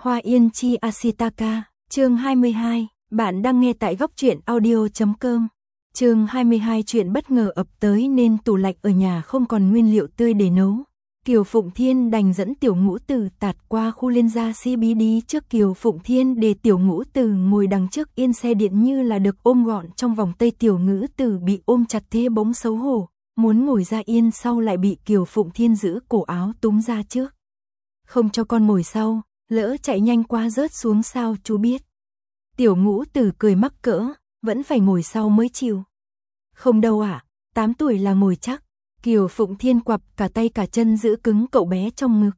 Hoa Yên Chi Ashitaka, chương 22, bạn đang nghe tại góc truyện audio.com. Chương 22 chuyện bất ngờ ập tới nên tủ lạnh ở nhà không còn nguyên liệu tươi để nấu. Kiều Phụng Thiên đành dẫn Tiểu Ngũ Tử tạt qua khu liên gia CBD trước Kiều Phụng Thiên để Tiểu Ngũ Tử ngồi đằng trước yên xe điện như là được ôm gọn trong vòng tay. Tiểu Ngũ Tử bị ôm chặt thế bỗng xấu hổ, muốn ngồi ra yên sau lại bị Kiều Phụng Thiên giữ cổ áo túm ra trước. Không cho con ngồi sau, lỡ chạy nhanh quá rớt xuống sao chú biết. Tiểu Ngũ Tử cười mắc cỡ, vẫn phải ngồi sau mới chịu. Không đâu ạ, 8 tuổi là ngồi chắc. Kiều Phụng Thiên quặp cả tay cả chân giữ cứng cậu bé trong ngực.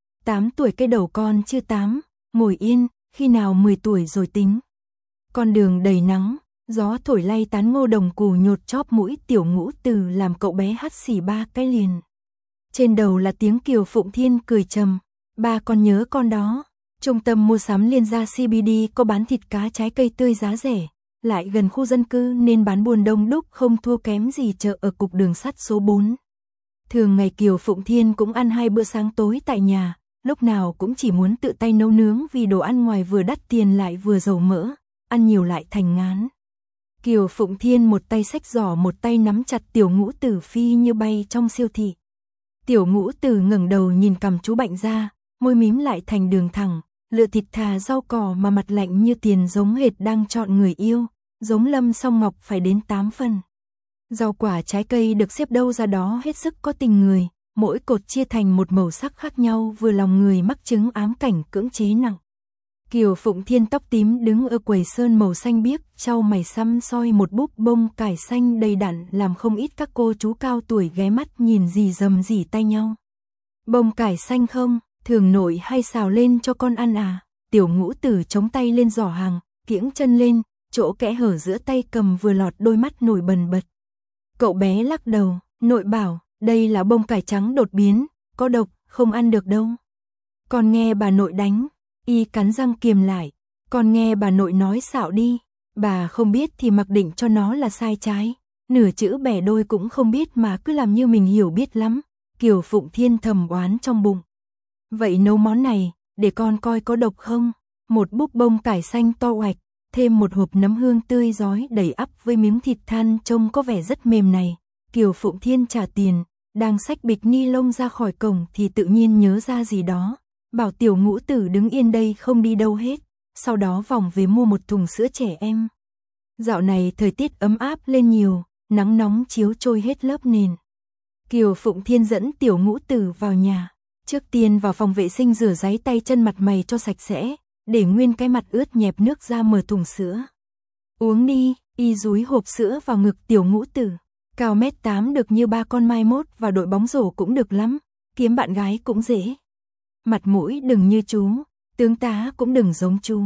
8 tuổi cái đầu con chưa 8, ngồi yên, khi nào 10 tuổi rồi tính. Con đường đầy nắng, gió thổi lay tán ngô đồng củ nhột chóp mũi Tiểu Ngũ Tử làm cậu bé hắt xì 3 cái liền. Trên đầu là tiếng Kiều Phụng Thiên cười trầm, ba con nhớ con đó. Trung tâm mua sắm liên gia CBD có bán thịt cá trái cây tươi giá rẻ, lại gần khu dân cư nên bán buôn đông đúc không thua kém gì chợ ở cục đường sắt số 4. Thường ngày Kiều Phụng Thiên cũng ăn 2 bữa sáng tối tại nhà, lúc nào cũng chỉ muốn tự tay nấu nướng vì đồ ăn ngoài vừa đắt tiền lại vừa dầu mỡ, ăn nhiều lại thành ngán. Kiều Phụng Thiên một tay xách giỏ một tay nắm chặt Tiểu Ngũ Tử phi như bay trong siêu thị. Tiểu Ngũ Tử ngẩng đầu nhìn cằm chú Bạnh ra, môi mím lại thành đường thẳng, lựa thịt thà rau cỏ mà mặt lạnh như tiền giống hệt đang chọn người yêu, giống Lâm Song Ngọc phải đến 8 phần. Rau quả trái cây được xếp đâu ra đó hết sức có tình người, mỗi cột chia thành một màu sắc khác nhau vừa lòng người mắc chứng ám cảnh cưỡng chế nặng. Kiều Phụng Thiên tóc tím đứng ở quầy sơn màu xanh biếc, chau mày xăm soi một búp bông cải xanh đầy đặn làm không ít các cô chú cao tuổi ghé mắt nhìn rì rầm rỉ tay nhau. Bông cải xanh không, thường nội hay xào lên cho con ăn à? Tiểu Ngũ Tử chống tay lên giỏ hàng, kiễng chân lên, chỗ kẽ hở giữa tay cầm vừa lọt đôi mắt nổi bần bật. Cậu bé lắc đầu, nội bảo, đây là bông cải trắng đột biến, có độc, không ăn được đâu. Con nghe bà nội đánh, y cắn răng kiềm lại, con nghe bà nội nói xạo đi, bà không biết thì mặc định cho nó là sai trái, nửa chữ bẻ đôi cũng không biết mà cứ làm như mình hiểu biết lắm. Kiều Phụng Thiên thầm oán trong bụng. Vậy nấu món này, để con coi có độc không? Một búp bông cải xanh to oạch, thêm một hộp nấm hương tươi rói đầy ắp với miếng thịt than trông có vẻ rất mềm này. Kiều Phụng Thiên trả tiền, đang xách bịch ni lông ra khỏi cổng thì tự nhiên nhớ ra gì đó. Bảo Tiểu Ngũ Tử đứng yên đây không đi đâu hết, sau đó vòng về mua một thùng sữa trẻ em. Dạo này thời tiết ấm áp lên nhiều, nắng nóng chiếu trôi hết lớp nền. Kiều Phụng Thiên dẫn Tiểu Ngũ Tử vào nhà. Trước tiên vào phòng vệ sinh rửa ráy tay chân mặt mày cho sạch sẽ, để nguyên cái mặt ướt nhẹp nước ra mở thùng sữa. Uống đi, y dúi hộp sữa vào ngực Tiểu Ngũ Tử. Cao 1m8 được như ba con mai mốt và đội bóng rổ cũng được lắm, kiếm bạn gái cũng dễ. Mặt mũi đừng như chú, tướng tá cũng đừng giống chú.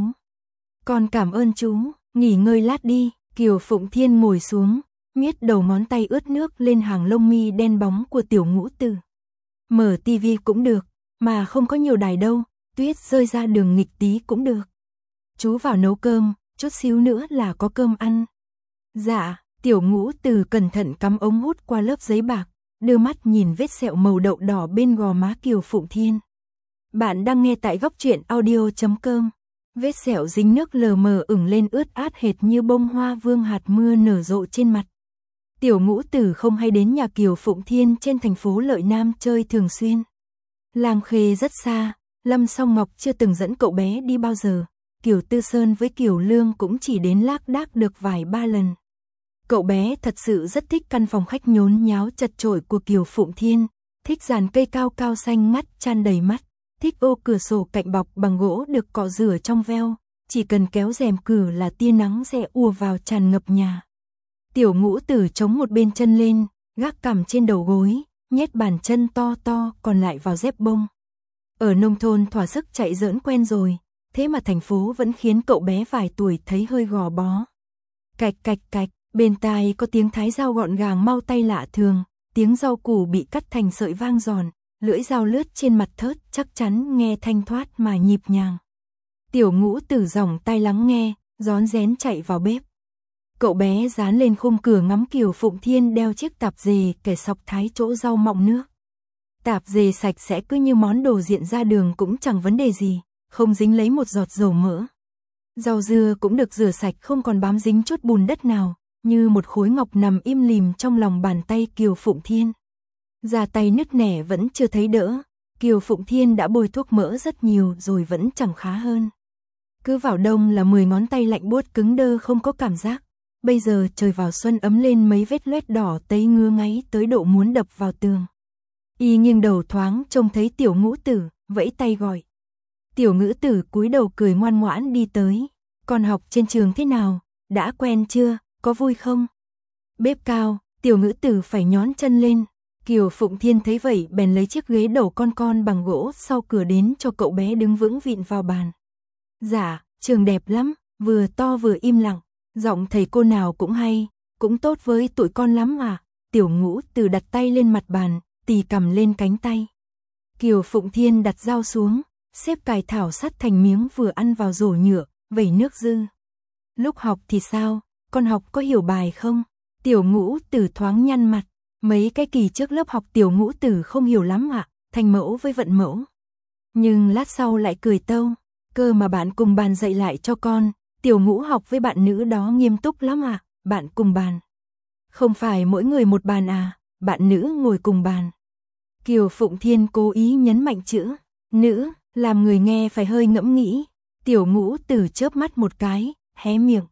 Con cảm ơn chú, nghỉ ngơi lát đi. Kiều Phụng Thiên ngồi xuống, miết đầu ngón tay ướt nước lên hàng lông mi đen bóng của Tiểu Ngũ Tử. Mở tivi cũng được, mà không có nhiều đài đâu, tuyết rơi ra đường nghịch tí cũng được. Chú vào nấu cơm, chút xíu nữa là có cơm ăn. Dạ, Tiểu Ngũ Tử cẩn thận cắm ống hút qua lớp giấy bạc, đưa mắt nhìn vết sẹo màu đậu đỏ bên gò má Kiều Phụng Thiên. Bạn đang nghe tại góc truyện audio.com. Vết sẹo dính nước lờ mờ ửng lên ướt át hệt như bông hoa vương hạt mưa nở rộ trên mặt. Tiểu Ngũ Tử không hay đến nhà Kiều Phụng Thiên trên thành phố Lợi Nam chơi thường xuyên. Lang Khê rất xa, Lâm Song Ngọc chưa từng dẫn cậu bé đi bao giờ. Kiều Tư Sơn với Kiều Lương cũng chỉ đến lác đác được vài ba lần. Cậu bé thật sự rất thích căn phòng khách nhốn nháo chật chội của Kiều Phụng Thiên, thích dàn cây cao cao xanh ngắt chan đầy mắt, thích ô cửa sổ cạnh bọc bằng gỗ được cọ rửa trong veo, chỉ cần kéo rèm cửa là tia nắng sẽ ùa vào tràn ngập nhà. Tiểu Ngũ Tử chống một bên chân lên, gác cằm trên đầu gối, nhét bàn chân to to còn lại vào dép bông. Ở nông thôn thỏa sức chạy giỡn quen rồi, thế mà thành phố vẫn khiến cậu bé vài tuổi thấy hơi gò bó. Cạch cạch cạch, bên tai có tiếng thái dao gọn gàng mau tay lạ thường, tiếng rau củ bị cắt thành sợi vang giòn, lưỡi dao lướt trên mặt thớt chắc chắn nghe thanh thoát mà nhịp nhàng. Tiểu Ngũ Tử dòng tai lắng nghe, rón rén chạy vào bếp. Cậu bé dán lên khung cửa ngắm Kiều Phụng Thiên đeo chiếc tạp dề kẻ sọc thái chỗ rau mọng nước. Tạp dề sạch sẽ cứ như món đồ diện ra đường cũng chẳng vấn đề gì, không dính lấy một giọt dầu mỡ. Rau dưa cũng được rửa sạch không còn bám dính chút bùn đất nào, như một khối ngọc nằm im lìm trong lòng bàn tay Kiều Phụng Thiên. Da tay nứt nẻ vẫn chưa thấy đỡ, Kiều Phụng Thiên đã bôi thuốc mỡ rất nhiều rồi vẫn chẳng khá hơn. Cứ vào đông là 10 ngón tay lạnh buốt cứng đơ không có cảm giác. Bây giờ trời vào xuân ấm lên mấy vết loét đỏ tấy ngứa ngáy tới độ muốn đập vào tường. Y nghiêng đầu thoáng trông thấy Tiểu Ngũ Tử, vẫy tay gọi. Tiểu Ngũ Tử cúi đầu cười ngoan ngoãn đi tới. Con học trên trường thế nào, đã quen chưa, có vui không? Bếp cao, Tiểu Ngũ Tử phải nhón chân lên. Kiều Phụng Thiên thấy vậy bèn lấy chiếc ghế đầu con bằng gỗ sau cửa đến cho cậu bé đứng vững vịn vào bàn. Dạ, trường đẹp lắm, vừa to vừa im lặng, giọng thầy cô nào cũng hay, cũng tốt với tụi con lắm à. Tiểu Ngũ Tử đặt tay lên mặt bàn, tì cầm lên cánh tay. Kiều Phụng Thiên đặt dao xuống, xếp cải thảo sắt thành miếng vừa ăn vào rổ nhựa, vẩy nước dư. Lúc học thì sao, con học có hiểu bài không? Tiểu Ngũ Tử thoáng nhăn mặt, mấy cái kỳ trước lớp học Tiểu Ngũ Tử không hiểu lắm ạ, thành mẫu với vận mẫu. Nhưng lát sau lại cười tâu, cơ mà bạn cùng bàn dạy lại cho con, Tiểu Ngũ học với bạn nữ đó nghiêm túc lắm ạ, bạn cùng bàn. Không phải mỗi người một bàn à, bạn nữ ngồi cùng bàn. Kiều Phụng Thiên cố ý nhấn mạnh chữ nữ, làm người nghe phải hơi ngẫm nghĩ. Tiểu Ngũ Tử chớp mắt một cái, hé miệng.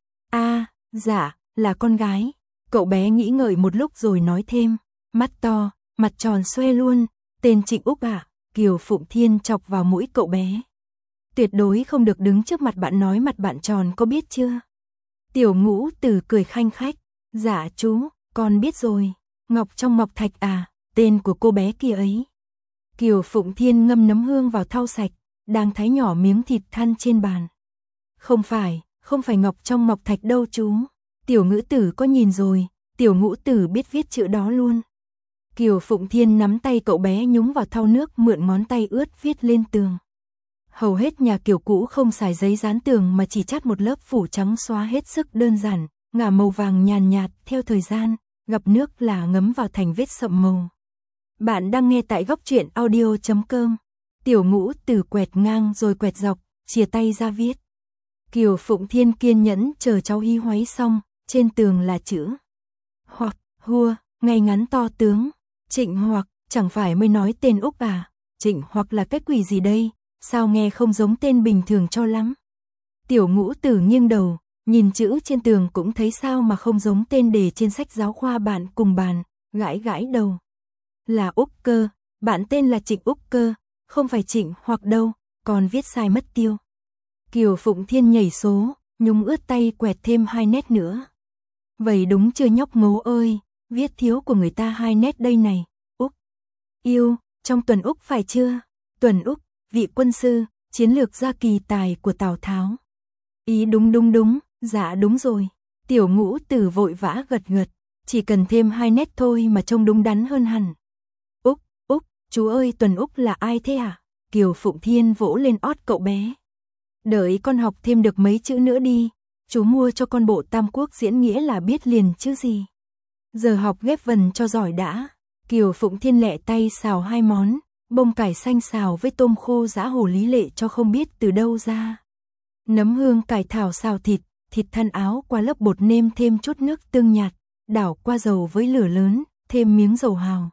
Dạ, là con gái. Cậu bé nghĩ ngợi một lúc rồi nói thêm. Mắt to, mặt tròn xoe luôn, tên Trịnh Úc à? Kiều Phụng Thiên chọc vào mũi cậu bé. Tuyệt đối không được đứng trước mặt bạn nói mặt bạn tròn, có biết chưa? Tiểu Ngũ Tử cười khanh khách. Dạ chú, con biết rồi. Ngọc trong ngọc thạch à, tên của cô bé kia ấy. Kiều Phụng Thiên ngâm nấm hương vào thau sạch, đang thái nhỏ miếng thịt than trên bàn. Không phải ngọc trong ngọc thạch đâu chú. Tiểu Ngũ Tử có nhìn rồi, Tiểu Ngũ Tử biết viết chữ đó luôn. Kiều Phụng Thiên nắm tay cậu bé nhúng vào thau nước, mượn ngón tay ướt viết lên tường. Hầu hết nhà kiểu cũ không xài giấy dán tường mà chỉ chát một lớp phủ trắng xóa hết sức đơn giản, ngả màu vàng nhàn nhạt theo thời gian, gặp nước là ngấm vào thành vết sậm màu. Bạn đang nghe tại góc truyện audio.com. Tiểu Ngũ Tử quẹt ngang rồi quẹt dọc, chìa tay ra viết. Kiều Phụng Thiên kiên nhẫn chờ cháu hí hoáy xong, trên tường là chữ hoặc, hua, ngay ngắn to tướng. Trịnh Hoặc, chẳng phải mới nói tên Úc à? Trịnh Hoặc là cái quỷ gì đây? Sao nghe không giống tên bình thường cho lắm? Tiểu Ngũ Tử nghiêng đầu, nhìn chữ trên tường cũng thấy sao mà không giống tên đề trên sách giáo khoa bạn cùng bàn, gãi gãi đầu. Là Úc cơ, bạn tên là Trịnh Úc cơ, không phải Trịnh Hoặc đâu, còn viết sai mất tiêu. Kiều Phụng Thiên nhảy số, nhúng ướt tay quẹt thêm 2 nét nữa. Vậy đúng chưa nhóc ngố ơi, viết thiếu của người ta 2 nét đây này. Úc yêu, trong Tuần Úc phải chưa? Tuần Úc, vị quân sư, chiến lược gia kỳ tài của Tào Tháo. Ý đúng, dạ đúng rồi. Tiểu Ngũ Tử vội vã gật gật, chỉ cần thêm 2 nét thôi mà trông đúng đắn hơn hẳn. Úc, chú ơi, Tuần Úc là ai thế à? Kiều Phụng Thiên vỗ lên ót cậu bé. Đợi con học thêm được mấy chữ nữa đi, chú mua cho con bộ Tam Quốc diễn nghĩa là biết liền chứ gì. Giờ học ghép vần cho giỏi đã. Kiều Phụng Thiên lẹ tay xào 2 món, bông cải xanh xào với tôm khô giã hồ lý lệ cho không biết từ đâu ra. Nấm hương cải thảo xào thịt than áo qua lớp bột nêm thêm chút nước tương nhạt, đảo qua dầu với lửa lớn, thêm miếng dầu hào.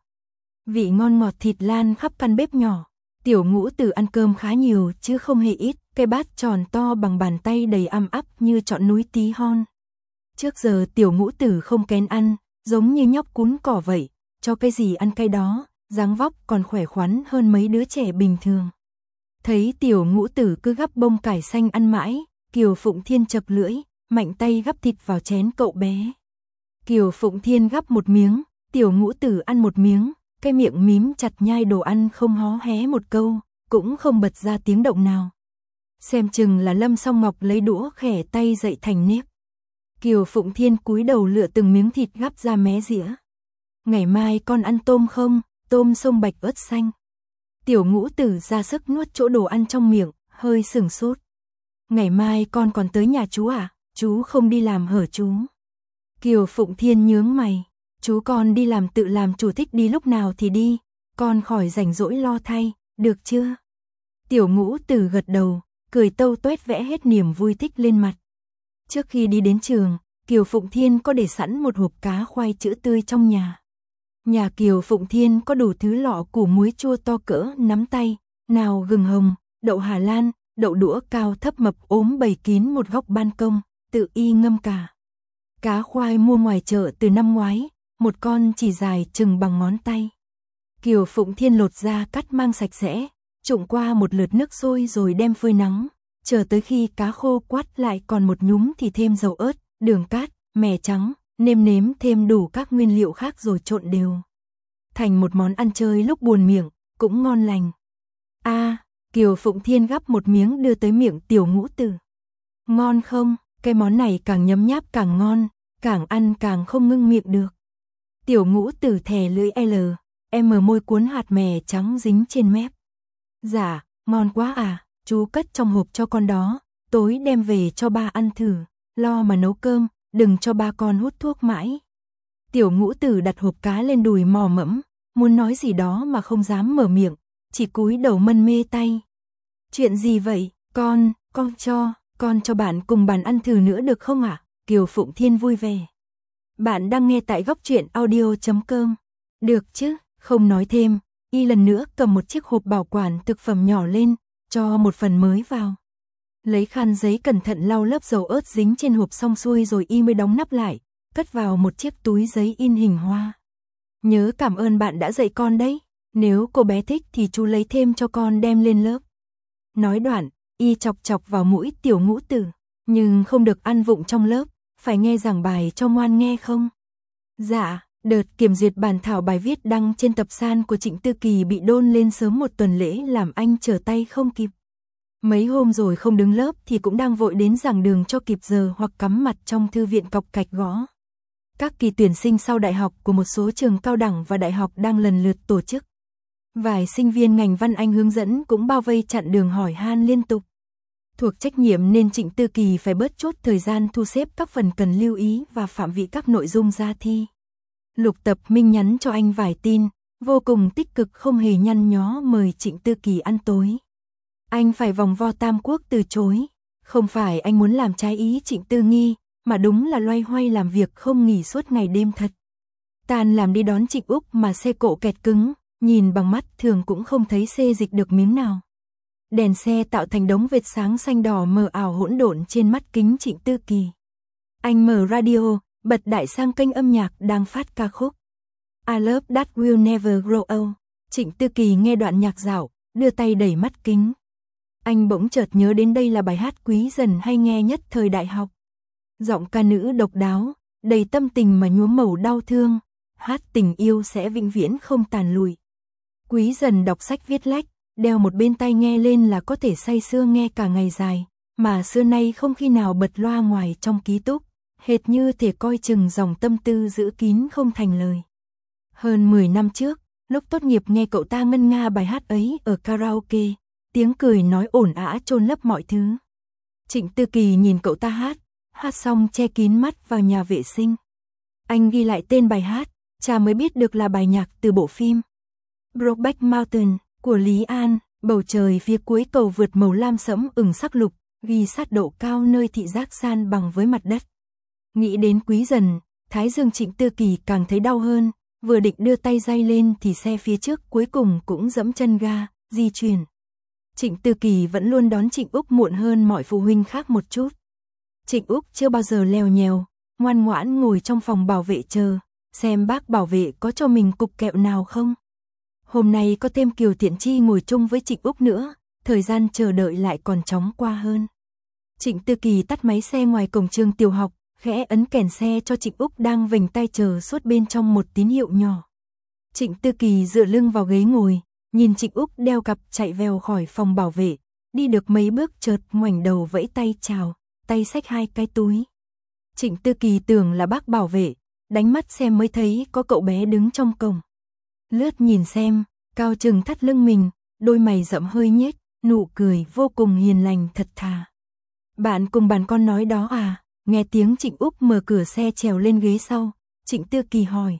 Vị ngon ngọt thịt lan khắp căn bếp nhỏ. Tiểu Ngũ Tử ăn cơm khá nhiều chứ không hề ít, cái bát tròn to bằng bàn tay đầy âm ắp như trọn núi tí hon. Trước giờ Tiểu Ngũ Tử không kén ăn, giống như nhóc cún cỏ vậy, cho cái gì ăn cái đó, dáng vóc còn khỏe khoắn hơn mấy đứa trẻ bình thường. Thấy Tiểu Ngũ Tử cứ gắp bông cải xanh ăn mãi, Kiều Phụng Thiên chập lưỡi, mạnh tay gắp thịt vào chén cậu bé. Kiều Phụng Thiên gắp một miếng, Tiểu Ngũ Tử ăn một miếng, cái miệng mím chặt nhai đồ ăn không hó hé một câu, cũng không bật ra tiếng động nào. Xem chừng là Lâm Song Ngọc lấy đũa khẻ tay dậy thành nếp. Kiều Phụng Thiên cúi đầu lựa từng miếng thịt gắp ra mé dĩa. Ngày mai con ăn tôm không? Tôm sông bạch ớt xanh. Tiểu Ngũ Tử ra sức nuốt chỗ đồ ăn trong miệng, hơi sửng sốt. Ngày mai con còn tới nhà chú à? Chú không đi làm hở chú? Kiều Phụng Thiên nhướng mày. Chú con đi làm tự làm chủ, thích đi lúc nào thì đi, con khỏi rảnh rỗi lo thay, được chưa? Tiểu Ngũ Tử gật đầu, cười tâu tuét vẽ hết niềm vui thích lên mặt. Trước khi đi đến trường, Kiều Phụng Thiên có để sẵn một hộp cá khoai chữa tươi trong nhà. Nhà Kiều Phụng Thiên có đủ thứ lọ củ muối chua to cỡ nắm tay, nào gừng hồng, đậu Hà Lan, đậu đũa cao thấp mập ốm bày kín một góc ban công, tự y ngâm cả. Cá khoai mua ngoài chợ từ năm ngoái, một con chỉ dài chừng bằng ngón tay. Kiều Phụng Thiên lột ra cắt mang sạch sẽ, trụng qua một lượt nước sôi rồi đem phơi nắng, chờ tới khi cá khô quắt lại còn một nhúm thì thêm dầu ớt, đường cát, mè trắng, nêm nếm thêm đủ các nguyên liệu khác rồi trộn đều. Thành một món ăn chơi lúc buồn miệng, cũng ngon lành. Kiều Phụng Thiên gắp một miếng đưa tới miệng Tiểu Ngũ Tử. Ngon không? Cái món này càng nhấm nháp càng ngon, càng ăn càng không ngưng miệng được. Tiểu Ngũ Tử thè lưỡi môi cuốn hạt mè trắng dính trên mép. Dạ, ngon quá à, chú cất trong hộp cho con đó, tối đem về cho ba ăn thử, lo mà nấu cơm, đừng cho ba con hút thuốc mãi. Tiểu Ngũ Tử đặt hộp cá lên đùi mò mẫm, muốn nói gì đó mà không dám mở miệng, chỉ cúi đầu mân mê tay. Chuyện gì vậy, con cho bạn cùng bàn ăn thử nữa được không ạ? Kiều Phụng Thiên vui vẻ. Bạn đang nghe tại góc truyện audio.com. Được chứ, không nói thêm, y lần nữa cầm một chiếc hộp bảo quản thực phẩm nhỏ lên, cho một phần mới vào. Lấy khăn giấy cẩn thận lau lớp dầu ớt dính trên hộp xong xuôi rồi y mới đóng nắp lại, cất vào một chiếc túi giấy in hình hoa. Nhớ cảm ơn bạn đã dạy con đấy, nếu cô bé thích thì chú lấy thêm cho con đem lên lớp. Nói đoạn, y chọc chọc vào mũi Tiểu Ngũ Tử, nhưng không được ăn vụng trong lớp, phải nghe giảng bài cho ngoan nghe không? Dạ, đợt kiểm duyệt bản thảo bài viết đăng trên tập san của Trịnh Tư Kỳ bị đôn lên sớm một tuần lễ làm anh trở tay không kịp. Mấy hôm rồi không đứng lớp thì cũng đang vội đến giảng đường cho kịp giờ hoặc cắm mặt trong thư viện cọc cạch gõ. Các kỳ tuyển sinh sau đại học của một số trường cao đẳng và đại học đang lần lượt tổ chức. Vài sinh viên ngành văn Anh hướng dẫn cũng bao vây chặn đường hỏi han liên tục. Thuộc trách nhiệm nên Trịnh Tư Kỳ phải bớt chốt thời gian thu xếp các phần cần lưu ý và phạm vi các nội dung ra thi. Lục Tập Minh nhắn cho anh vài tin, vô cùng tích cực không hề nhăn nhó mời Trịnh Tư Kỳ ăn tối. Anh phải vòng vo Tam Quốc từ chối, không phải anh muốn làm trái ý Trịnh Tư Nghi, mà đúng là loay hoay làm việc không nghỉ suốt ngày đêm thật. Tan làm đi đón Trịnh Úc mà xe cộ kẹt cứng, nhìn bằng mắt thường cũng không thấy xê dịch được miếng nào. Đèn xe tạo thành đống vệt sáng xanh đỏ mờ ảo hỗn độn trên mắt kính Trịnh Tư Kỳ. Anh mở radio, bật đại sang kênh âm nhạc đang phát ca khúc I Love That Will Never Grow Old. Trịnh Tư Kỳ nghe đoạn nhạc dạo, đưa tay đẩy mắt kính. Anh bỗng chợt nhớ đến đây là bài hát Quý Dần hay nghe nhất thời đại học. Giọng ca nữ độc đáo, đầy tâm tình mà nhuốm màu đau thương, hát tình yêu sẽ vĩnh viễn không tàn lụi. Quý Dần đọc sách viết lách, đeo một bên tai nghe lên là có thể say sưa nghe cả ngày dài, mà xưa nay không khi nào bật loa ngoài trong ký túc, hệt như thể coi chừng dòng tâm tư giữ kín không thành lời. Hơn 10 năm trước, lúc tốt nghiệp nghe cậu ta ngân nga bài hát ấy ở karaoke, tiếng cười nói ổn ả chôn lấp mọi thứ. Trịnh Tư Kỳ nhìn cậu ta hát xong che kín mắt vào nhà vệ sinh. Anh ghi lại tên bài hát, cha mới biết được là bài nhạc từ bộ phim Brokeback Mountain của Lý An. Bầu trời phía cuối cầu vượt màu lam sẫm ửng sắc lục, ghi sát độ cao nơi thị giác san bằng với mặt đất. Nghĩ đến Quý Dần, thái dương Trịnh Tư Kỳ càng thấy đau hơn, vừa định đưa tay day lên thì xe phía trước cuối cùng cũng giẫm chân ga, di chuyển. Trịnh Tư Kỳ vẫn luôn đón Trịnh Úc muộn hơn mọi phụ huynh khác một chút. Trịnh Úc chưa bao giờ lèo nhèo, ngoan ngoãn ngồi trong phòng bảo vệ chờ, xem bác bảo vệ có cho mình cục kẹo nào không. Hôm nay có thêm Kiều Thiện Chi ngồi chung với Trịnh Úc nữa, thời gian chờ đợi lại còn chóng qua hơn. Trịnh Tư Kỳ tắt máy xe ngoài cổng trường tiểu học, khẽ ấn kèn xe cho Trịnh Úc đang vểnh tay chờ suốt bên trong một tín hiệu nhỏ. Trịnh Tư Kỳ dựa lưng vào ghế ngồi, nhìn Trịnh Úc đeo cặp chạy vèo khỏi phòng bảo vệ, đi được mấy bước chợt ngoảnh đầu vẫy tay chào, tay xách 2 cái túi. Trịnh Tư Kỳ tưởng là bác bảo vệ, đánh mắt xem mới thấy có cậu bé đứng trong cổng. Lướt nhìn xem, cao chừng thắt lưng mình, đôi mày rậm hơi nhếch, nụ cười vô cùng hiền lành thật thà. Bạn cùng bàn con nói đó à? Nghe tiếng Trịnh Úc mở cửa xe trèo lên ghế sau, Trịnh Tư Kỳ hỏi.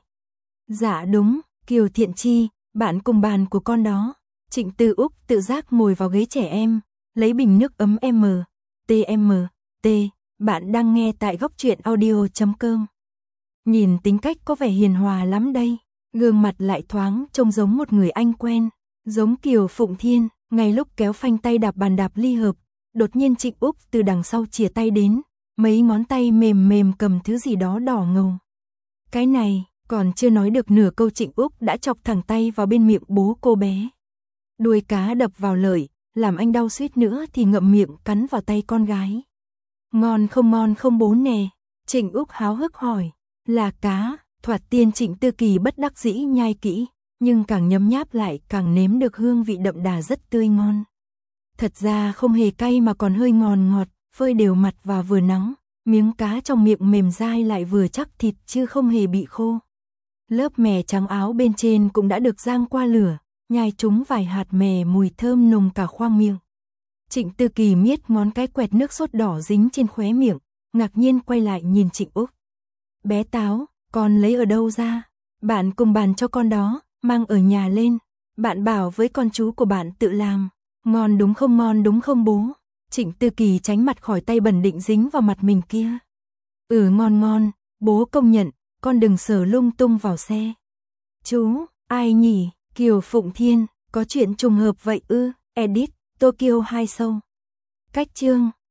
Dạ đúng, Kiều Thiện Chi, bạn cùng bàn của con đó. Trịnh Tư Úc tự giác ngồi vào ghế trẻ em, lấy bình nước ấm T. Bạn đang nghe tại góc truyện audio.com. Nhìn tính cách có vẻ hiền hòa lắm đây, gương mặt lại thoáng trông giống một người anh quen, giống Kiều Phụng Thiên. Ngay lúc kéo phanh tay đạp bàn đạp ly hợp, đột nhiên Trịnh Úc từ đằng sau chìa tay đến, mấy ngón tay mềm mềm cầm thứ gì đó đỏ ngầu. Cái này, còn chưa nói được nửa câu Trịnh Úc đã chọc thẳng tay vào bên miệng bố cô bé. Đuôi cá đập vào lợi, làm anh đau suýt nữa thì ngậm miệng cắn vào tay con gái. Ngon không bố nè? Trịnh Úc háo hức hỏi. Là cá. Thoạt tiên Trịnh Tư Kỳ bất đắc dĩ nhai kỹ, nhưng càng nhấm nháp lại càng nếm được hương vị đậm đà rất tươi ngon. Thật ra không hề cay mà còn hơi ngọt ngọt, phơi đều mặt và vừa nắng, miếng cá trong miệng mềm dai lại vừa chắc thịt chứ không hề bị khô. Lớp mè trắng áo bên trên cũng đã được rang qua lửa, nhai trúng vài hạt mè mùi thơm nồng cả khoang miệng. Trịnh Tư Kỳ miết ngón cái quẹt nước sốt đỏ dính trên khóe miệng, ngạc nhiên quay lại nhìn Trịnh Úc. Bé Táo, con lấy ở đâu ra? Bạn cùng bàn cho con đó, mang ở nhà lên. Bạn bảo với con chú của bạn tự làm. Ngon đúng không bố? Trịnh Tư Kỳ tránh mặt khỏi tay bẩn định dính vào mặt mình kia. Ngon, bố công nhận, con đừng sờ lung tung vào xe. Chú, ai nhỉ? Kiều Phụng Thiên, có chuyện trùng hợp vậy ư? Edit, Tokyo 2 Show. Cách chương